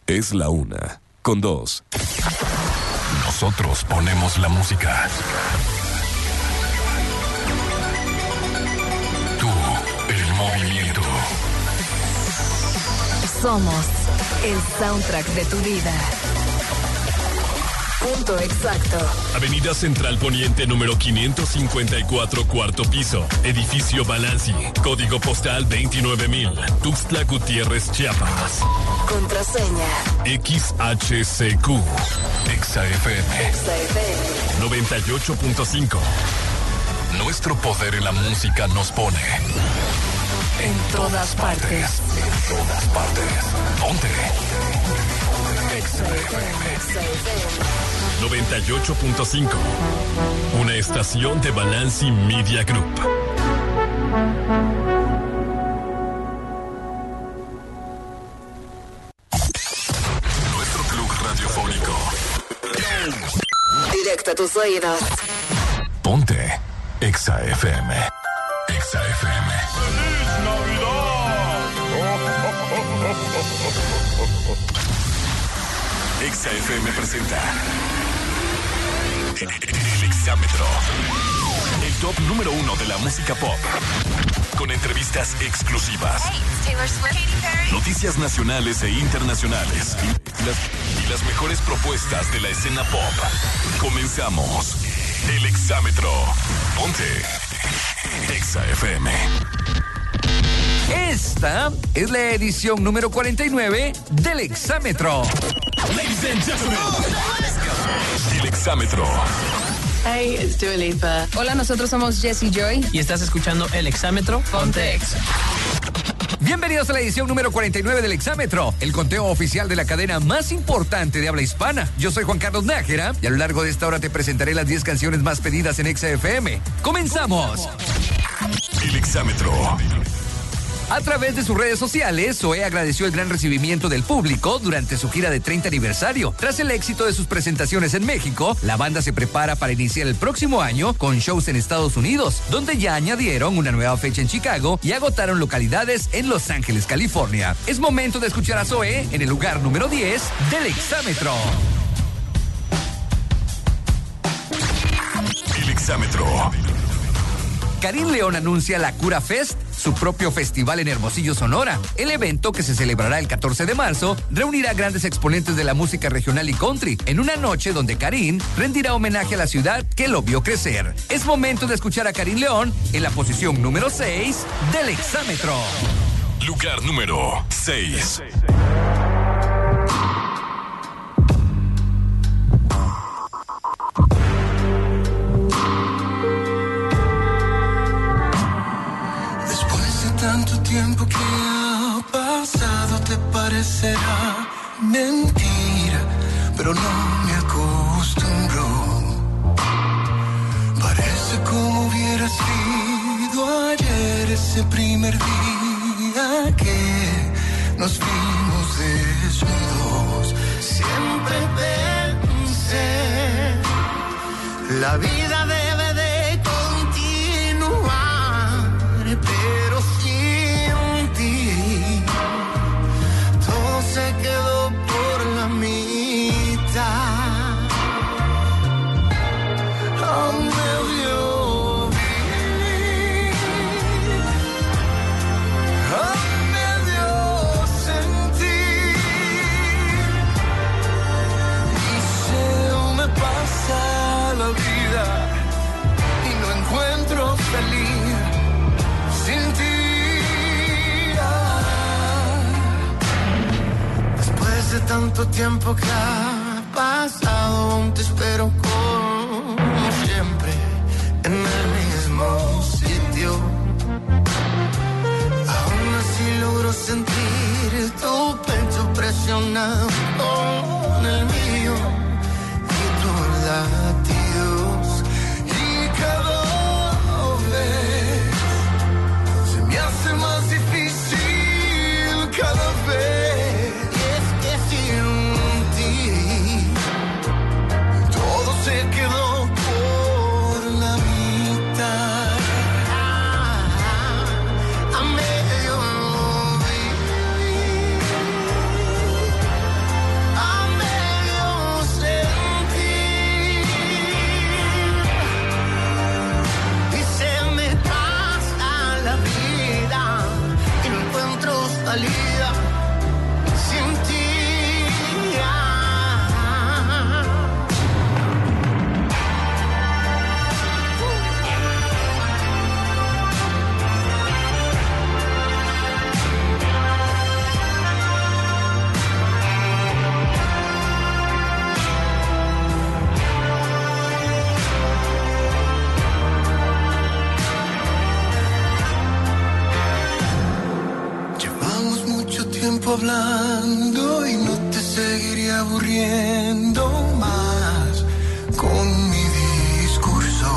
Es la 1:02. Nosotros ponemos la música. Tú, el movimiento. Somos el soundtrack de tu vida. Punto exacto. Avenida Central Poniente número 554, cuarto piso. Edificio Balanci. Código postal 29000. Tuxtla Gutiérrez, Chiapas. Contraseña. XHCQ. XFM. 98.5. Nuestro poder en la música nos pone En todas partes. En todas partes. Ponte. XFM. 98.5. Una estación de Balanci Media Group. Nuestro club radiofónico. Directo a tus oídos. Ponte XFM. XFM. ¡Feliz Navidad! XFM presenta El Exámetro. El top número 1 de la música pop. Con entrevistas exclusivas. Hey, it's Taylor Swift, Katy Perry. Noticias nacionales e internacionales. Y las mejores propuestas de la escena pop. Comenzamos. El Exámetro. Ponte XFM. Esta es la edición número 49 del Exámetro. Ladies and gentlemen. El Exámetro. Hey, it's Dua Lipa. Hola, nosotros somos Jessie Joy. Y estás escuchando El Exámetro. Ponte Exa. Bienvenidos a la edición número 49 del Exámetro, el conteo oficial de la cadena más importante de habla hispana. Yo soy Juan Carlos Nájera y a lo largo de esta hora te presentaré las 10 canciones más pedidas en XFM. ¡Comenzamos! El Exámetro. A través de sus redes sociales, Zoé agradeció el gran recibimiento del público durante su gira de 30 aniversario. Tras el éxito de sus presentaciones en México, la banda se prepara para iniciar el próximo año con shows en Estados Unidos, donde ya añadieron una nueva fecha en Chicago y agotaron localidades en Los Ángeles, California. Es momento de escuchar a Zoé en el lugar número 10 del Exámetro. El Exámetro. Karin León anuncia la Cura Fest, su propio festival en Hermosillo, Sonora. El evento, que se celebrará el 14 de marzo, reunirá grandes exponentes de la música regional y country en una noche donde Karin rendirá homenaje a la ciudad que lo vio crecer. Es momento de escuchar a Karin León en la posición número 6 del Exámetro. Lugar número 6. Tanto tiempo que ha pasado te parecerá mentira, pero no me acostumbro. Parece como hubiera sido ayer ese primer día que nos vimos desnudos. Siempre pensé, la vida debe de continuar, pero se quedó por la mitad. A medio vivir, a medio sentir, y se me pasa la vida y no encuentro feliz sin ti. De tanto tiempo que ha pasado, aún te espero como siempre en el mismo sitio. Aún así logro sentir tu pecho presionado con el mío y tus latidos, y cada vez se me hace más difícil cada vez. Se quedó por la mitad. A medio vivir, hablando y no te seguiré aburriendo más con mi discurso.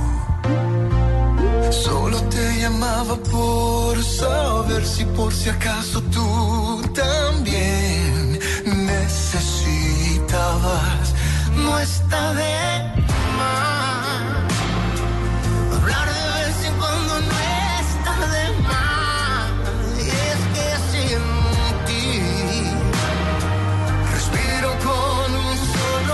Solo te llamaba por saber si por si acaso tú también necesitabas. No está de más hablar de vez en cuando, no está de más. Y es que sin ti respiro con un solo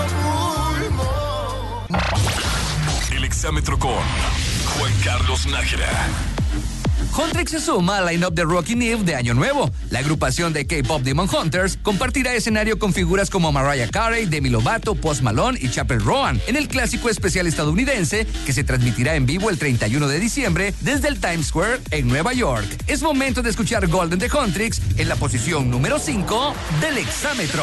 pulmón. El exámetro con Juan Carlos Nájera. Huntrix se suma al line-up de Rockin' Eve de Año Nuevo. La agrupación de K-pop Demon Hunters compartirá escenario con figuras como Mariah Carey, Demi Lovato, Post Malone y Chappell Roan en el clásico especial estadounidense que se transmitirá en vivo el 31 de diciembre desde el Times Square en Nueva York. Es momento de escuchar Golden de Huntrix en la posición número 5 del exámetro.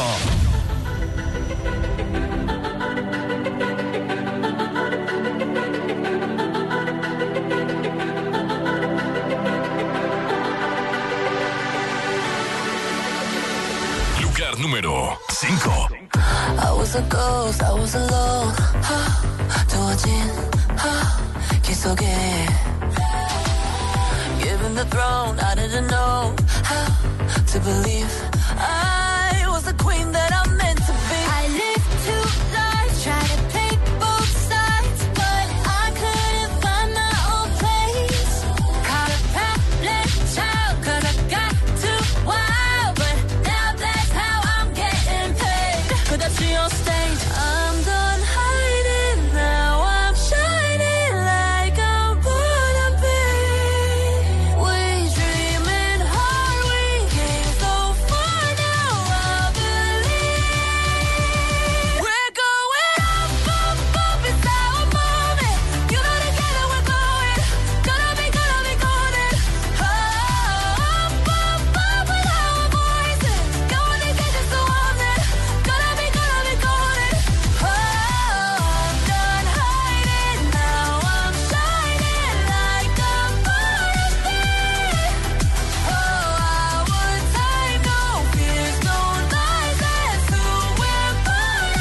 Número 5. I was a ghost, I was alone. 두어진 길 속에 Given the throne, I didn't know how to believe I was the queen that I'm meant to be. I lived two lives, tried to play both sides, but I couldn't find my own place. Caught a problem child, 'cause I got too wild, but now that's how I'm getting paid. Put that to your stage, I'm done hiding now, I'm shining like I'm born to be. We dreaming hard, we came so far, now I believe. We're going up, up, up, it's our moment. You know together we're going, gonna be golden. Up, up, up with our voices, going together so I'm there. Gonna be golden. Oh, I'm done hiding now, I'm shining like I'm born to be. Oh, our time, no fears, no lies, that's who we're born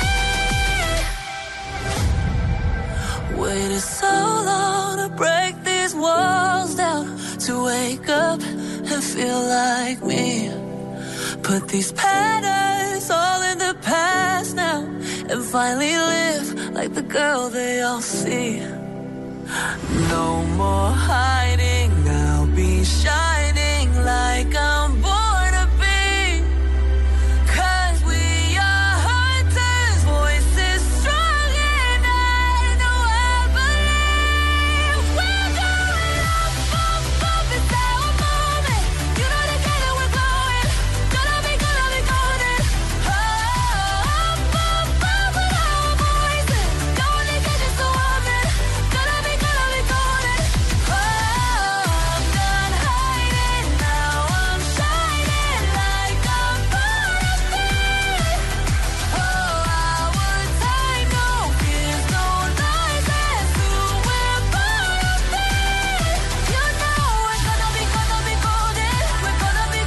to be. Waited so long to break these walls down, to wake up and feel like me. Put these patterns all in the past now, and finally live like the girl they all see. No more hiding, I'll be shining like I'm born to be. 'Cause we are hunters, voices strong, and I know I believe. We're going up, up, up, it's our moment. You know together we're going, gonna be golden. Oh, up, up, up with our voices, going together so I'm there. Gonna be golden. Oh, I'm done hiding now, I'm shining like I'm born to be. Oh, our time, no fears, no lies, that's who we're born to be. You know we're gonna be golden. We're gonna be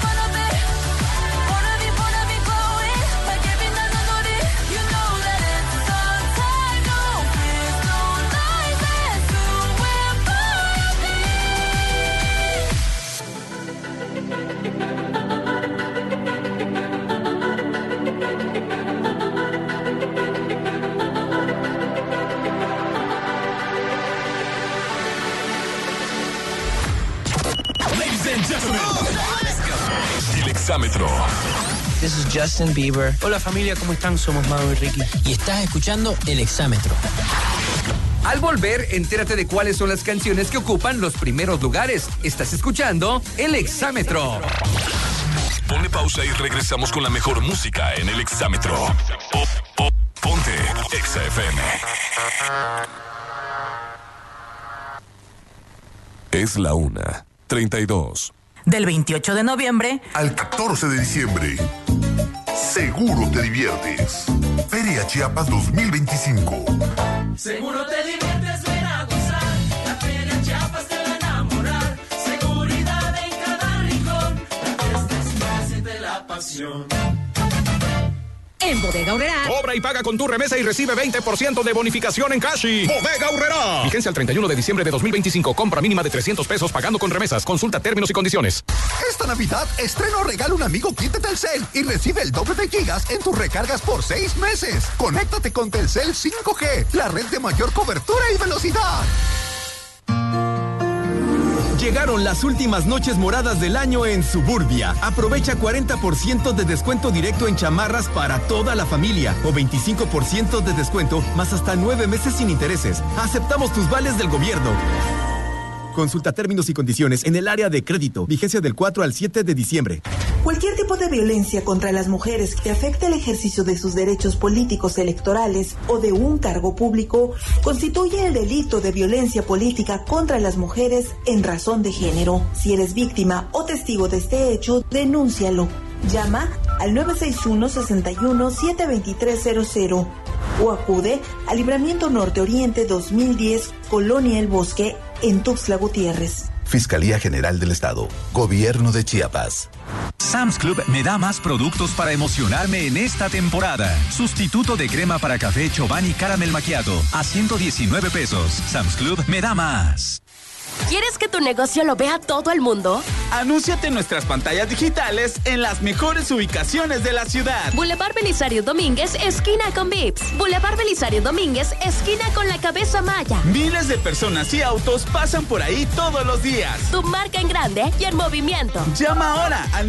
glowing like every melody. You know that it's our time, no fears, no lies, that's who we're born to be. Ladies and gentlemen, el exámetro. This is Justin Bieber. Hola familia, ¿cómo están? Somos Mau y Ricky. Y estás escuchando El Exámetro. Al volver, entérate de cuáles son las canciones que ocupan los primeros lugares. Estás escuchando El Exámetro. Ponle pausa y regresamos con la mejor música en el exámetro. Ponte Exa FM. Es la 1:32. Del 28 de noviembre al 14 de diciembre. Seguro te diviertes. Feria Chiapas 2025. Seguro te diviertes, ven a gozar. La Feria Chiapas te va a enamorar. Seguridad en cada rincón. La fiesta es más y te la bonificación. En Bodega Aurrerá. Cobra y paga con tu remesa y recibe 20% de bonificación en Cashi. Bodega Aurrerá. Vigencia el 31 de diciembre de 2025. Compra mínima de 300 pesos pagando con remesas. Consulta términos y condiciones. Esta Navidad, estrena o regala un amigo kit de Telcel y recibe el doble de gigas en tus recargas por 6 meses. Conéctate con Telcel 5G, la red de mayor cobertura y velocidad. Llegaron las últimas noches moradas del año en Suburbia. Aprovecha 40% de descuento directo en chamarras para toda la familia o 25% de descuento más hasta 9 meses sin intereses. Aceptamos tus vales del gobierno. Consulta términos y condiciones en el área de crédito. Vigencia del 4 al 7 de diciembre. Cualquier tipo de violencia contra las mujeres que afecte el ejercicio de sus derechos políticos electorales o de un cargo público constituye el delito de violencia política contra las mujeres en razón de género. Si eres víctima o testigo de este hecho, denúncialo. Llama al 961-61-72300 o acude al Libramiento Norte Oriente 2010, Colonia El Bosque, en Tuxtla Gutiérrez. Fiscalía General del Estado, Gobierno de Chiapas. Sam's Club me da más productos para emocionarme en esta temporada. Sustituto de crema para café Chobani Caramel Macchiato a 119 pesos. Sam's Club me da más. ¿Quieres que tu negocio lo vea todo el mundo? Anúnciate en nuestras pantallas digitales en las mejores ubicaciones de la ciudad. Boulevard Belisario Domínguez, esquina con Vips. Boulevard Belisario Domínguez, esquina con la Cabeza Maya. Miles de personas y autos pasan por ahí todos los días. Tu marca en grande y en movimiento. Llama ahora al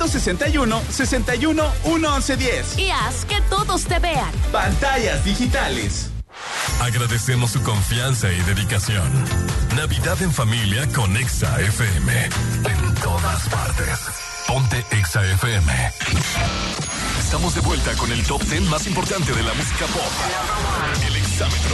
961-61-11110. Y haz que todos te vean. Pantallas digitales. Agradecemos su confianza y dedicación. Navidad en familia con Exa FM. En todas partes. Ponte Exa FM. Estamos de vuelta con el top 10 más importante de la música pop. El Exámetro.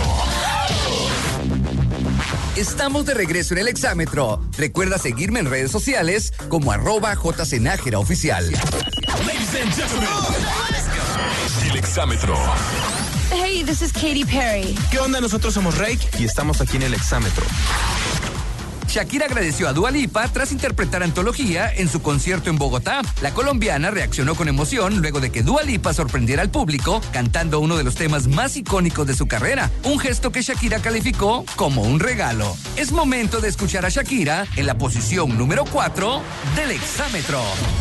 Estamos de regreso en el Exámetro. Recuerda seguirme en redes sociales como @jcnájera_oficial. Ladies and gentlemen, el Exámetro. Hey, this is Katy Perry. ¿Qué onda? Nosotros somos Rake y estamos aquí en el Exámetro. Shakira agradeció a Dua Lipa tras interpretar Antología en su concierto en Bogotá. La colombiana reaccionó con emoción luego de que Dua Lipa sorprendiera al público cantando uno de los temas más icónicos de su carrera, un gesto que Shakira calificó como un regalo. Es momento de escuchar a Shakira en la posición número 4 del Exámetro.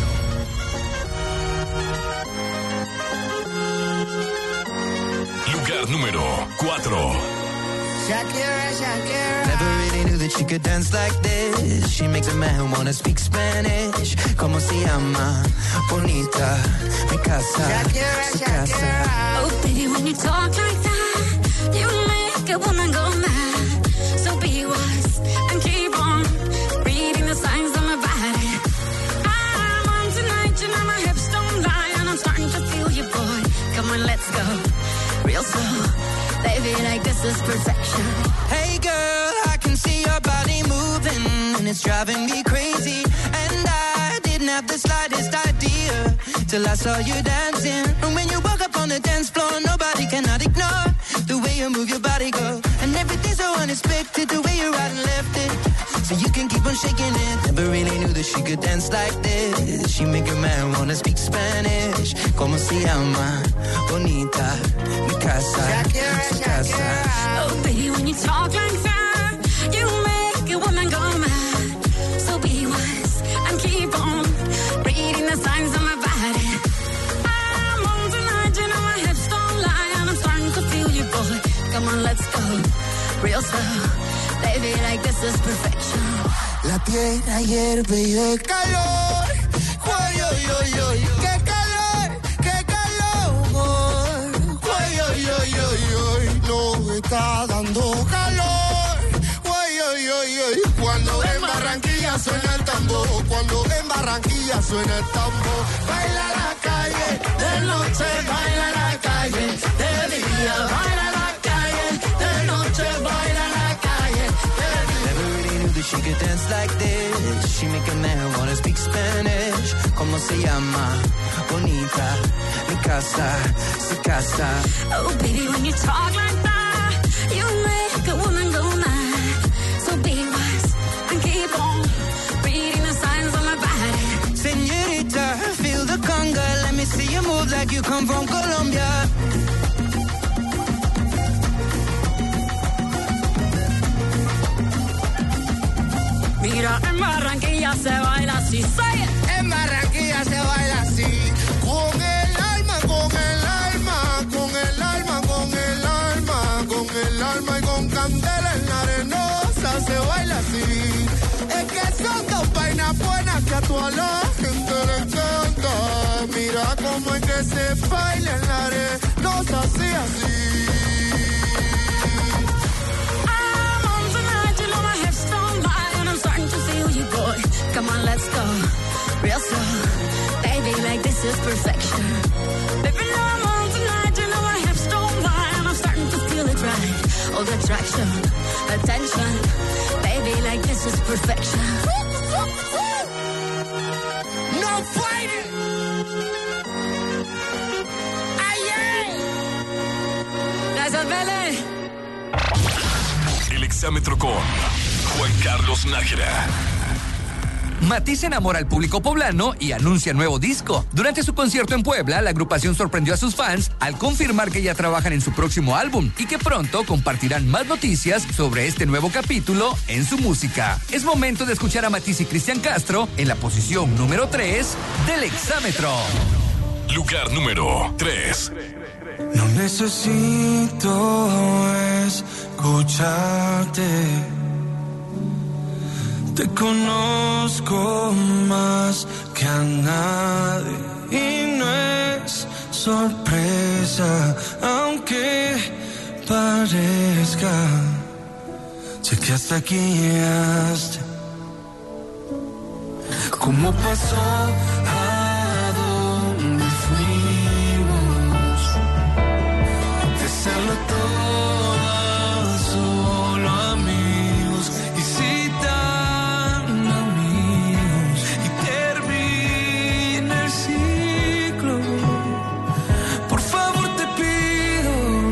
Lugar número 4. Shakira, Shakira. Never really knew that she could dance like this. She makes a man wanna speak Spanish. Como se llama? Bonita, mi casa, Shakira, su casa. Oh, baby, when you talk like that, you make a woman go mad. So be wise and keep on reading the signs of my body. I'm on tonight, you know my hips don't lie, and I'm starting to feel you, boy. Come on, let's go. Real slow, baby, like this is perfection. Hey girl, I can see your body moving, and it's driving me crazy. And I didn't have the slightest idea till I saw you dancing. And when you walk up on the dance floor, nobody cannot ignore the way you move your body, girl. And everything's so unexpected, the way you right and left it, so you can keep on shaking it. Never really knew that she could dance like this. She make a man wanna speak Spanish. Como se llama? Bonita, mi casa, Shakira, su casa. Oh, baby, when you talk like that, you make a woman go mad. So be wise and keep on reading the signs of my body. I'm on tonight, you know my hips don't lie, and I'm starting to feel you, boy. Come on, let's go. Real slow, baby, like this is perfection. La tierra hierve y de calor. Ay, ay, ay, ay. ¡Qué calor! ¡Qué calor! Ay, ay, ay, ay, ay. No me está dando calor. Ay, ay, ay, ay. Cuando en Barranquilla suena el tambor. Cuando en Barranquilla suena el tambor. Baila la calle, de noche baila la calle, de día baila la calle, de noche baila la calle, de día. Never really knew that she could dance like this. She make a man wanna speak Spanish. Como se llama? Bonita, mi casa, su casa. Oh, baby, when you talk like that, you make a woman go mad. So be wise and keep on reading the signs on my body. Señorita, feel the conga like you come from Colombia. Mira, en Barranquilla se baila así. En Barranquilla se baila así. Con el alma, con el alma, con el alma, con el alma, con el alma y con candela en la arenosa se baila así. Es que son dos vainas buenas que a toda la gente le encanta. Mira cómo es que se baila en la arenosa así, así. I'm on tonight, you know my hips don't lie, and I'm starting to feel you, boy. Come on, let's go, real slow. Baby, like this is perfection. Baby, now I'm on tonight, you know my hips don't lie, and I'm starting to feel it right. All the attraction, attention. Baby, like this is perfection. No fighting. Gracias, Vélez. El exámetro con Juan Carlos Nájera. Matiz enamora al público poblano y anuncia nuevo disco. Durante su concierto en Puebla, la agrupación sorprendió a sus fans al confirmar que ya trabajan en su próximo álbum y que pronto compartirán más noticias sobre este nuevo capítulo en su música. Es momento de escuchar a Matiz y Cristian Castro en la posición número 3 del exámetro. Lugar número 3. No necesito escucharte. Te conozco más que a nadie y no es sorpresa, aunque parezca. Sé que hasta aquí llegaste. ¿Cómo pasó? ¿A dónde fuimos? De serlo todo solo amigos y si tan amigos y termina el ciclo. Por favor te pido,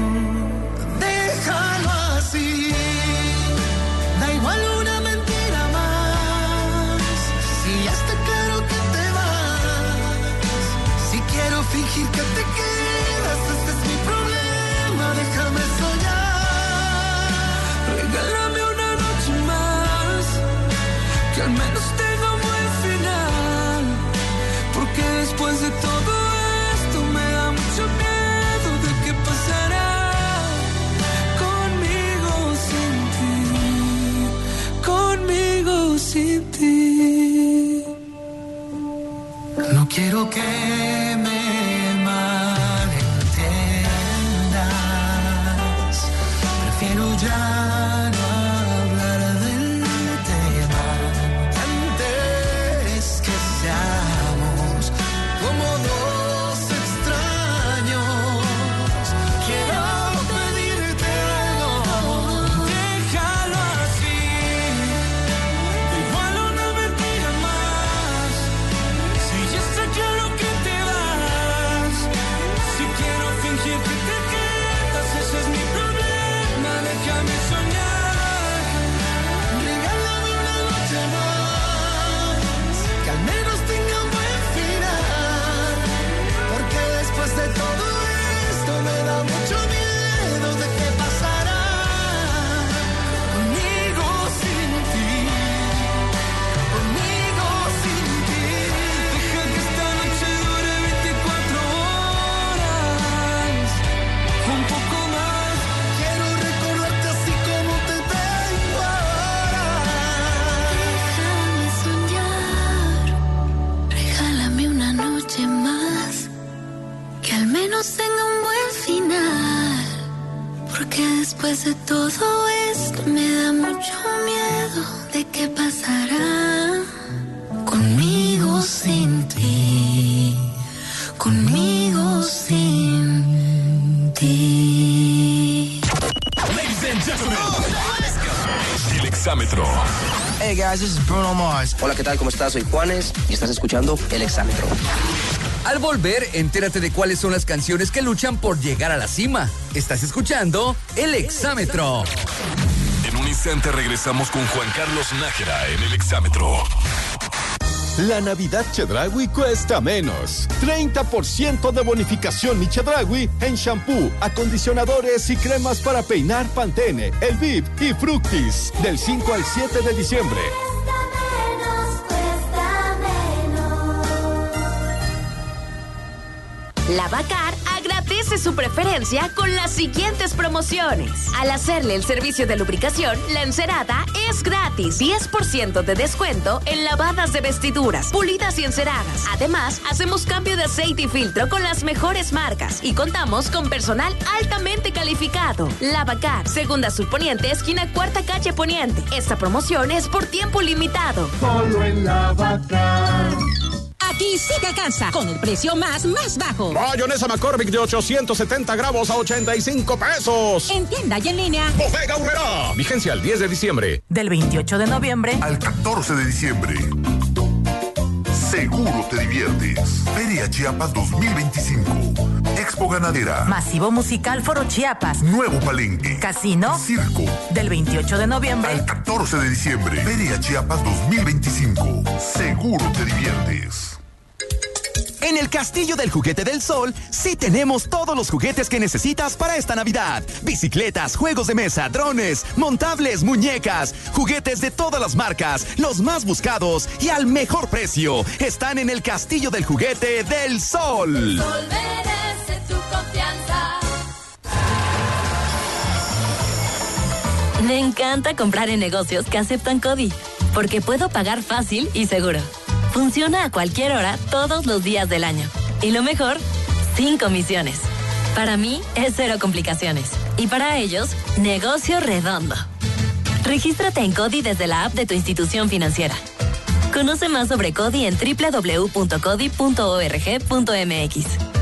déjalo así. Da igual una mentira más. Si ya está claro que te vas, si quiero fingir que te quedas, ese es mi problema. Déjame soñar. Regálame una noche más, que al menos tenga un buen final. Porque después de todo esto me da mucho miedo de qué pasará conmigo sin ti. No quiero que me malentiendas. Prefiero ya no hablar del tema. Antes que seamos como dos extraños, quiero pedirte algo. Déjalo así. Igual una mentira más. Si ya está claro que te vas, si quiero fingir que te quedas, ese es mi problema. Déjame soñar. Regálame una noche más, que al menos tenga un buen final. Porque después de todo esto me da mucho miedo de qué pasará conmigo sin ti. Conmigo sin ti. Deja que esta noche dure 24 horas, un poco más. Quiero recordarte así como te tengo ahora. Déjame soñar, regálame una noche más, que al menos tenga un buen final. Porque después de todo esto me da mucho miedo de qué pasará conmigo sin ti. Conmigo sin ti. Ladies and gentlemen, el exámetro. Hey guys, this is Bruno Mars. Hola, ¿qué tal? ¿Cómo estás? Soy Juanes y estás escuchando El Exámetro. Al volver, entérate de cuáles son las canciones que luchan por llegar a la cima. Estás escuchando El Exámetro. En un instante regresamos con Juan Carlos Nájera en el exámetro. La Navidad Chedraui cuesta menos. 30% de bonificación Mi Chedraui en shampoo, acondicionadores y cremas para peinar Pantene, El Viv y Fructis. Del 5 al 7 de diciembre. Lavacar agradece su preferencia con las siguientes promociones. Al hacerle el servicio de lubricación, la encerada es gratis. 10% de descuento en lavadas de vestiduras, pulidas y enceradas. Además, hacemos cambio de aceite y filtro con las mejores marcas y contamos con personal altamente calificado. Lavacar, Segunda Sur Poniente, esquina Cuarta Calle Poniente. Esta promoción es por tiempo limitado. Solo en Lavacar. Aquí sí te alcanza, con el precio más bajo. Mayonesa McCormick de 870 gramos a 85 pesos. En tienda y en línea. Bodega Aurrerá. Vigencia el 10 de diciembre. Del 28 de noviembre al 14 de diciembre. Seguro te diviertes. Feria Chiapas 2025. Expo Ganadera. Masivo Musical Foro Chiapas. Nuevo Palenque. Casino. Circo. Del 28 de noviembre al 14 de diciembre. Feria Chiapas 2025. Seguro te diviertes. En el Castillo del Juguete del Sol, sí tenemos todos los juguetes que necesitas para esta Navidad. Bicicletas, juegos de mesa, drones, montables, muñecas, juguetes de todas las marcas, los más buscados y al mejor precio. Están en el Castillo del Juguete del Sol. El Sol merece tu confianza. Me encanta comprar en negocios que aceptan CODI, porque puedo pagar fácil y seguro. Funciona a cualquier hora, todos los días del año. Y lo mejor, sin comisiones. Para mí, es cero complicaciones. Y para ellos, negocio redondo. Regístrate en CODI desde la app de tu institución financiera. Conoce más sobre CODI en www.codi.org.mx.